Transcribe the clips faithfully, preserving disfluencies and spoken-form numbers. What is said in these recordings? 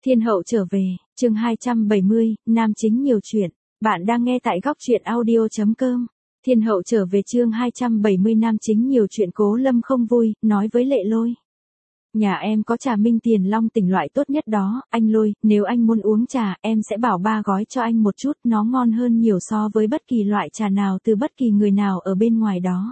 Thiên hậu trở về, chương hai trăm bảy mươi, nam chính nhiều chuyện. Bạn đang nghe tại góc truyện audio chấm com. Thiên hậu trở về chương hai trăm bảy mươi, nam chính nhiều chuyện. Cố Lâm không vui, nói với Lệ Lôi. Nhà em có trà Minh Tiền Long tỉnh loại tốt nhất đó, anh Lôi, nếu anh muốn uống trà, em sẽ bảo ba gói cho anh một chút, nó ngon hơn nhiều so với bất kỳ loại trà nào từ bất kỳ người nào ở bên ngoài đó.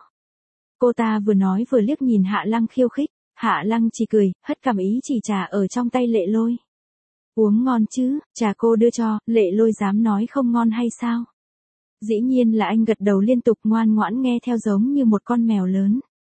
Cô ta vừa nói vừa liếc nhìn Hạ Lăng khiêu khích, Hạ Lăng chỉ cười, hất cảm ý chỉ trà ở trong tay Lệ Lôi. Uống ngon chứ, trà cô đưa cho, Lệ Lôi dám nói không ngon hay sao? Dĩ nhiên là anh gật đầu liên tục ngoan ngoãn nghe theo giống như một con mèo lớn.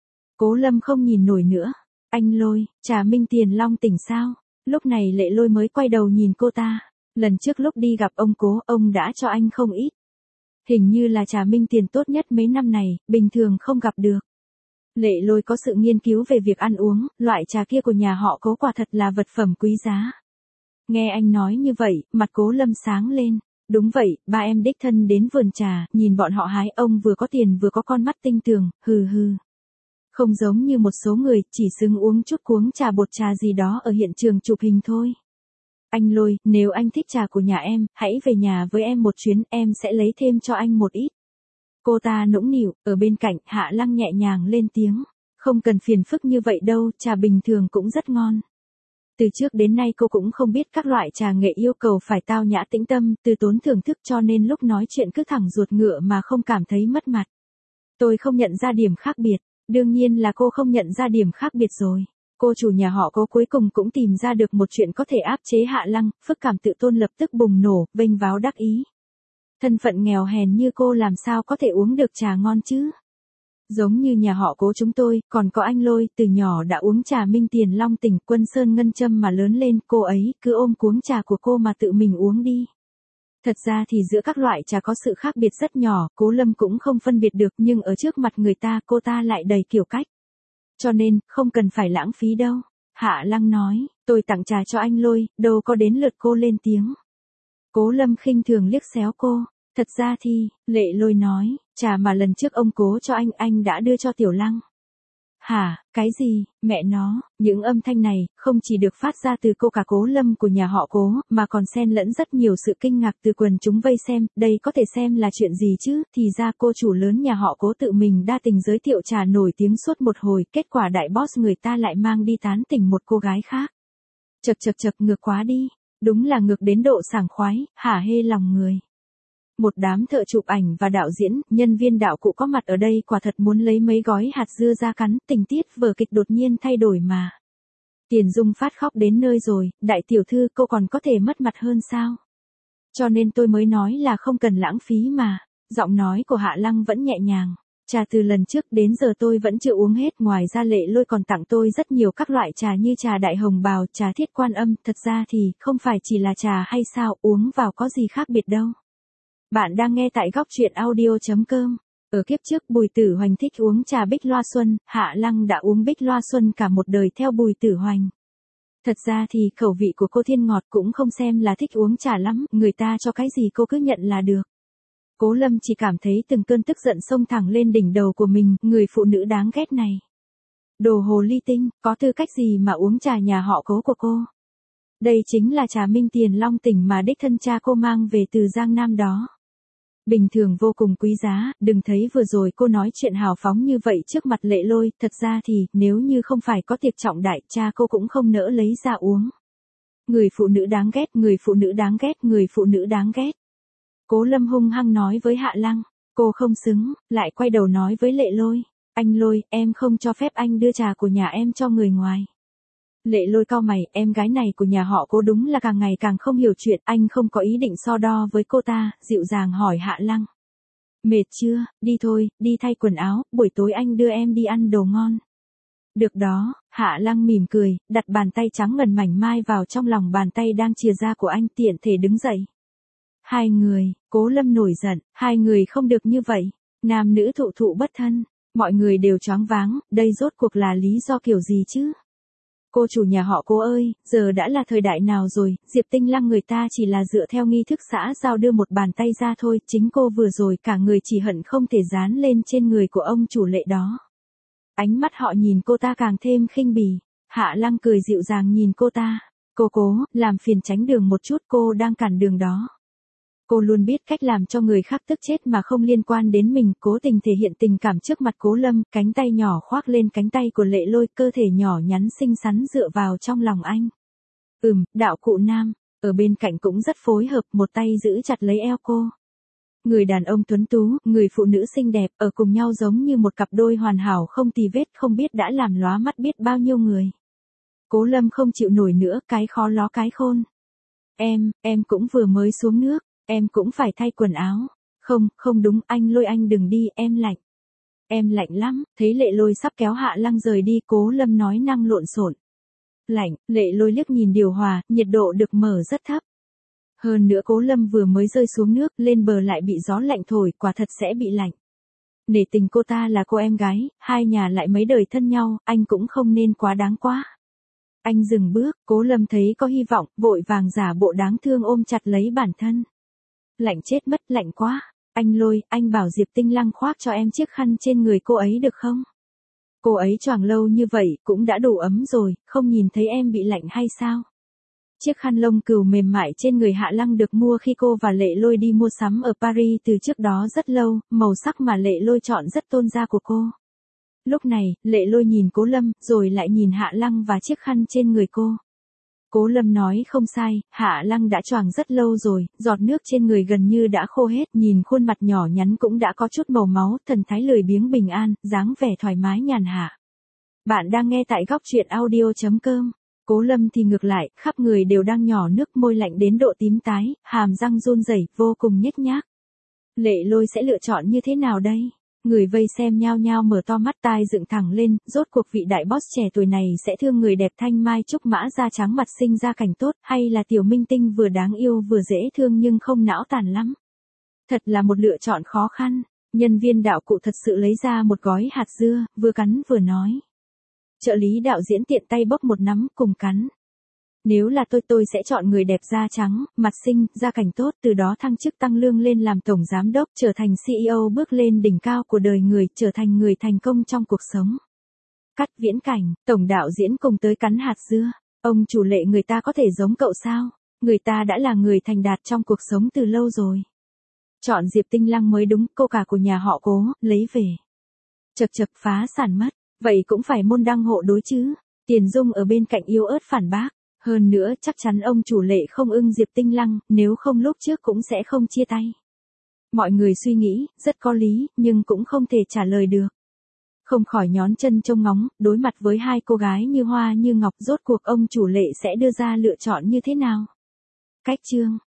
Cố Lâm không nhìn nổi nữa. Anh Lôi, trà Minh Tiền Long tỉnh sao? Lúc này Lệ Lôi mới quay đầu nhìn cô ta. Lần trước lúc đi gặp ông Cố, ông đã cho anh không ít. Hình như là trà Minh Tiền tốt nhất mấy năm này, bình thường không gặp được. Lệ Lôi có sự nghiên cứu về việc ăn uống, loại trà kia của nhà họ Cố quả thật là vật phẩm quý giá. Nghe anh nói như vậy, mặt Cố Lâm sáng lên. Đúng vậy, ba em đích thân đến vườn trà, nhìn bọn họ hái, ông vừa có tiền vừa có con mắt tinh tường, hừ hừ. Không giống như một số người, chỉ xứng uống chút cuống trà bột trà gì đó ở hiện trường chụp hình thôi. Anh Lôi, nếu anh thích trà của nhà em, hãy về nhà với em một chuyến, em sẽ lấy thêm cho anh một ít. Cô ta nũng nịu, ở bên cạnh, Hạ Lăng nhẹ nhàng lên tiếng. Không cần phiền phức như vậy đâu, trà bình thường cũng rất ngon. Từ trước đến nay cô cũng không biết các loại trà nghệ yêu cầu phải tao nhã tĩnh tâm, từ tốn thưởng thức, cho nên lúc nói chuyện cứ thẳng ruột ngựa mà không cảm thấy mất mặt. Tôi không nhận ra điểm khác biệt. Đương nhiên là cô không nhận ra điểm khác biệt rồi. Cô chủ nhà họ Cố cuối cùng cũng tìm ra được một chuyện có thể áp chế Hạ Lăng, phức cảm tự tôn lập tức bùng nổ, vênh váo đắc ý. Thân phận nghèo hèn như cô làm sao có thể uống được trà ngon chứ? Giống như nhà họ Cố chúng tôi, còn có anh Lôi, từ nhỏ đã uống trà Minh Tiền Long tỉnh, Quân Sơn Ngân Châm mà lớn lên, cô ấy cứ ôm cuống trà của cô mà tự mình uống đi. Thật ra thì giữa các loại trà có sự khác biệt rất nhỏ, Cố Lâm cũng không phân biệt được, nhưng ở trước mặt người ta cô ta lại đầy kiểu cách. Cho nên, không cần phải lãng phí đâu. Hạ Lăng nói, tôi tặng trà cho anh Lôi, đâu có đến lượt cô lên tiếng. Cố Lâm khinh thường liếc xéo cô. Thật ra thì, Lệ Lôi nói, trà mà lần trước ông Cố cho anh, anh đã đưa cho Tiểu Lăng. Hả, cái gì, mẹ nó, những âm thanh này, không chỉ được phát ra từ cô cả Cố Lâm của nhà họ Cố, mà còn xen lẫn rất nhiều sự kinh ngạc từ quần chúng vây xem, đây có thể xem là chuyện gì chứ, thì ra cô chủ lớn nhà họ Cố tự mình đa tình giới thiệu trà nổi tiếng suốt một hồi, kết quả đại boss người ta lại mang đi tán tỉnh một cô gái khác. Chật chật chật, ngược quá đi, đúng là ngược đến độ sảng khoái, hả hê lòng người. Một đám thợ chụp ảnh và đạo diễn, nhân viên đạo cụ có mặt ở đây quả thật muốn lấy mấy gói hạt dưa ra cắn, tình tiết vở kịch đột nhiên thay đổi mà. Tiền Dung phát khóc đến nơi rồi, đại tiểu thư cô còn có thể mất mặt hơn sao? Cho nên tôi mới nói là không cần lãng phí mà. Giọng nói của Hạ Lăng vẫn nhẹ nhàng. Trà từ lần trước đến giờ tôi vẫn chưa uống hết, ngoài ra Lệ Lôi còn tặng tôi rất nhiều các loại trà như trà đại hồng bào, trà thiết quan âm, thật ra thì không phải chỉ là trà hay sao, uống vào có gì khác biệt đâu. Bạn đang nghe tại góc truyện audio chấm com. Ở kiếp trước Bùi Tử Hoành thích uống trà Bích Loa Xuân, Hạ Lăng đã uống Bích Loa Xuân cả một đời theo Bùi Tử Hoành. Thật ra thì khẩu vị của cô thiên ngọt cũng không xem là thích uống trà lắm, người ta cho cái gì cô cứ nhận là được. Cố Lâm chỉ cảm thấy từng cơn tức giận xông thẳng lên đỉnh đầu của mình, người phụ nữ đáng ghét này. Đồ hồ ly tinh, có tư cách gì mà uống trà nhà họ Cố của cô? Đây chính là trà Minh Tiền Long tỉnh mà đích thân cha cô mang về từ Giang Nam đó. Bình thường vô cùng quý giá, đừng thấy vừa rồi cô nói chuyện hào phóng như vậy trước mặt Lệ Lôi, thật ra thì, nếu như không phải có tiệc trọng đại, cha cô cũng không nỡ lấy ra uống. Người phụ nữ đáng ghét, người phụ nữ đáng ghét, người phụ nữ đáng ghét. Cố Lâm hung hăng nói với Hạ Lăng, cô không xứng, lại quay đầu nói với Lệ Lôi, anh Lôi, em không cho phép anh đưa trà của nhà em cho người ngoài. Lệ Lôi cau mày, em gái này của nhà họ Cố đúng là càng ngày càng không hiểu chuyện, anh không có ý định so đo với cô ta, dịu dàng hỏi Hạ Lăng. Mệt chưa, đi thôi, đi thay quần áo, buổi tối anh đưa em đi ăn đồ ngon. Được đó, Hạ Lăng mỉm cười, đặt bàn tay trắng ngần mảnh mai vào trong lòng bàn tay đang chìa ra của anh, tiện thể đứng dậy. Hai người, Cố Lâm nổi giận, hai người không được như vậy, nam nữ thụ thụ bất thân, mọi người đều choáng váng, đây rốt cuộc là lý do kiểu gì chứ? Cô chủ nhà họ Cố ơi, giờ đã là thời đại nào rồi, Diệp Tinh Lăng người ta chỉ là dựa theo nghi thức xã giao đưa một bàn tay ra thôi, chính cô vừa rồi cả người chỉ hận không thể dán lên trên người của ông chủ Lệ đó. Ánh mắt họ nhìn cô ta càng thêm khinh bỉ, Hạ Lăng cười dịu dàng nhìn cô ta. Cô cố, làm phiền tránh đường một chút, cô đang cản đường đó. Cô luôn biết cách làm cho người khác tức chết mà không liên quan đến mình, cố tình thể hiện tình cảm trước mặt Cố Lâm, cánh tay nhỏ khoác lên cánh tay của Lệ Lôi, cơ thể nhỏ nhắn xinh xắn dựa vào trong lòng anh. Ừm, đạo cụ nam, ở bên cạnh cũng rất phối hợp, một tay giữ chặt lấy eo cô. Người đàn ông tuấn tú, người phụ nữ xinh đẹp, ở cùng nhau giống như một cặp đôi hoàn hảo không tì vết, không biết đã làm lóa mắt biết bao nhiêu người. Cố Lâm không chịu nổi nữa, cái khó ló cái khôn. Em, em cũng vừa mới xuống nước, em cũng phải thay quần áo. Không, không đúng, anh Lôi anh đừng đi, em lạnh. Em lạnh lắm, thấy Lệ Lôi sắp kéo Hạ Lăng rời đi, Cố Lâm nói năng lộn xộn. Lạnh, Lệ Lôi liếc nhìn điều hòa, nhiệt độ được mở rất thấp. Hơn nữa Cố Lâm vừa mới rơi xuống nước, lên bờ lại bị gió lạnh thổi, quả thật sẽ bị lạnh. Nể tình cô ta là cô em gái, hai nhà lại mấy đời thân nhau, anh cũng không nên quá đáng quá. Anh dừng bước, Cố Lâm thấy có hy vọng, vội vàng giả bộ đáng thương ôm chặt lấy bản thân. Lạnh chết mất, lạnh quá. Anh Lôi, anh bảo Diệp Tinh Lăng khoác cho em chiếc khăn trên người cô ấy được không? Cô ấy choàng lâu như vậy, cũng đã đủ ấm rồi, không nhìn thấy em bị lạnh hay sao? Chiếc khăn lông cừu mềm mại trên người Hạ Lăng được mua khi cô và Lệ Lôi đi mua sắm ở Paris từ trước đó rất lâu, màu sắc mà Lệ Lôi chọn rất tôn da của cô. Lúc này, Lệ Lôi nhìn Cố Lâm, rồi lại nhìn Hạ Lăng và chiếc khăn trên người cô. Cố Lâm nói không sai, Hạ Lăng đã choàng rất lâu rồi, giọt nước trên người gần như đã khô hết, nhìn khuôn mặt nhỏ nhắn cũng đã có chút màu máu, thần thái lười biếng bình an, dáng vẻ thoải mái nhàn hạ. Bạn đang nghe tại góc truyện audio chấm com. Cố Lâm thì ngược lại, khắp người đều đang nhỏ nước, môi lạnh đến độ tím tái, hàm răng run rẩy, vô cùng nhếch nhác. Lệ Lôi sẽ lựa chọn như thế nào đây? Người vây xem nhao nhao mở to mắt, tai dựng thẳng lên, rốt cuộc vị đại boss trẻ tuổi này sẽ thương người đẹp thanh mai trúc mã da trắng mặt sinh ra cảnh tốt, hay là tiểu minh tinh vừa đáng yêu vừa dễ thương nhưng không não tàn lắm? Thật là một lựa chọn khó khăn. Nhân viên đạo cụ thật sự lấy ra một gói hạt dưa, vừa cắn vừa nói. Trợ lý đạo diễn tiện tay bốc một nắm cùng cắn. Nếu là tôi tôi sẽ chọn người đẹp da trắng, mặt xinh, da cảnh tốt, từ đó thăng chức tăng lương lên làm tổng giám đốc, trở thành xê e ô, bước lên đỉnh cao của đời người, trở thành người thành công trong cuộc sống. Cắt viễn cảnh, tổng đạo diễn cùng tới cắn hạt dưa. Ông chủ Lệ, người ta có thể giống cậu sao? Người ta đã là người thành đạt trong cuộc sống từ lâu rồi. Chọn Diệp Tinh Lăng mới đúng, cô cả của nhà họ Cố, lấy về. Chật chật, phá sản mất. Vậy cũng phải môn đăng hộ đối chứ. Tiền Dung ở bên cạnh yếu ớt phản bác. Hơn nữa chắc chắn ông chủ Lệ không ưng Diệp Tinh Lăng, nếu không lúc trước cũng sẽ không chia tay. Mọi người suy nghĩ, rất có lý, nhưng cũng không thể trả lời được. Không khỏi nhón chân trông ngóng, đối mặt với hai cô gái như hoa như ngọc, rốt cuộc ông chủ Lệ sẽ đưa ra lựa chọn như thế nào? Cách chương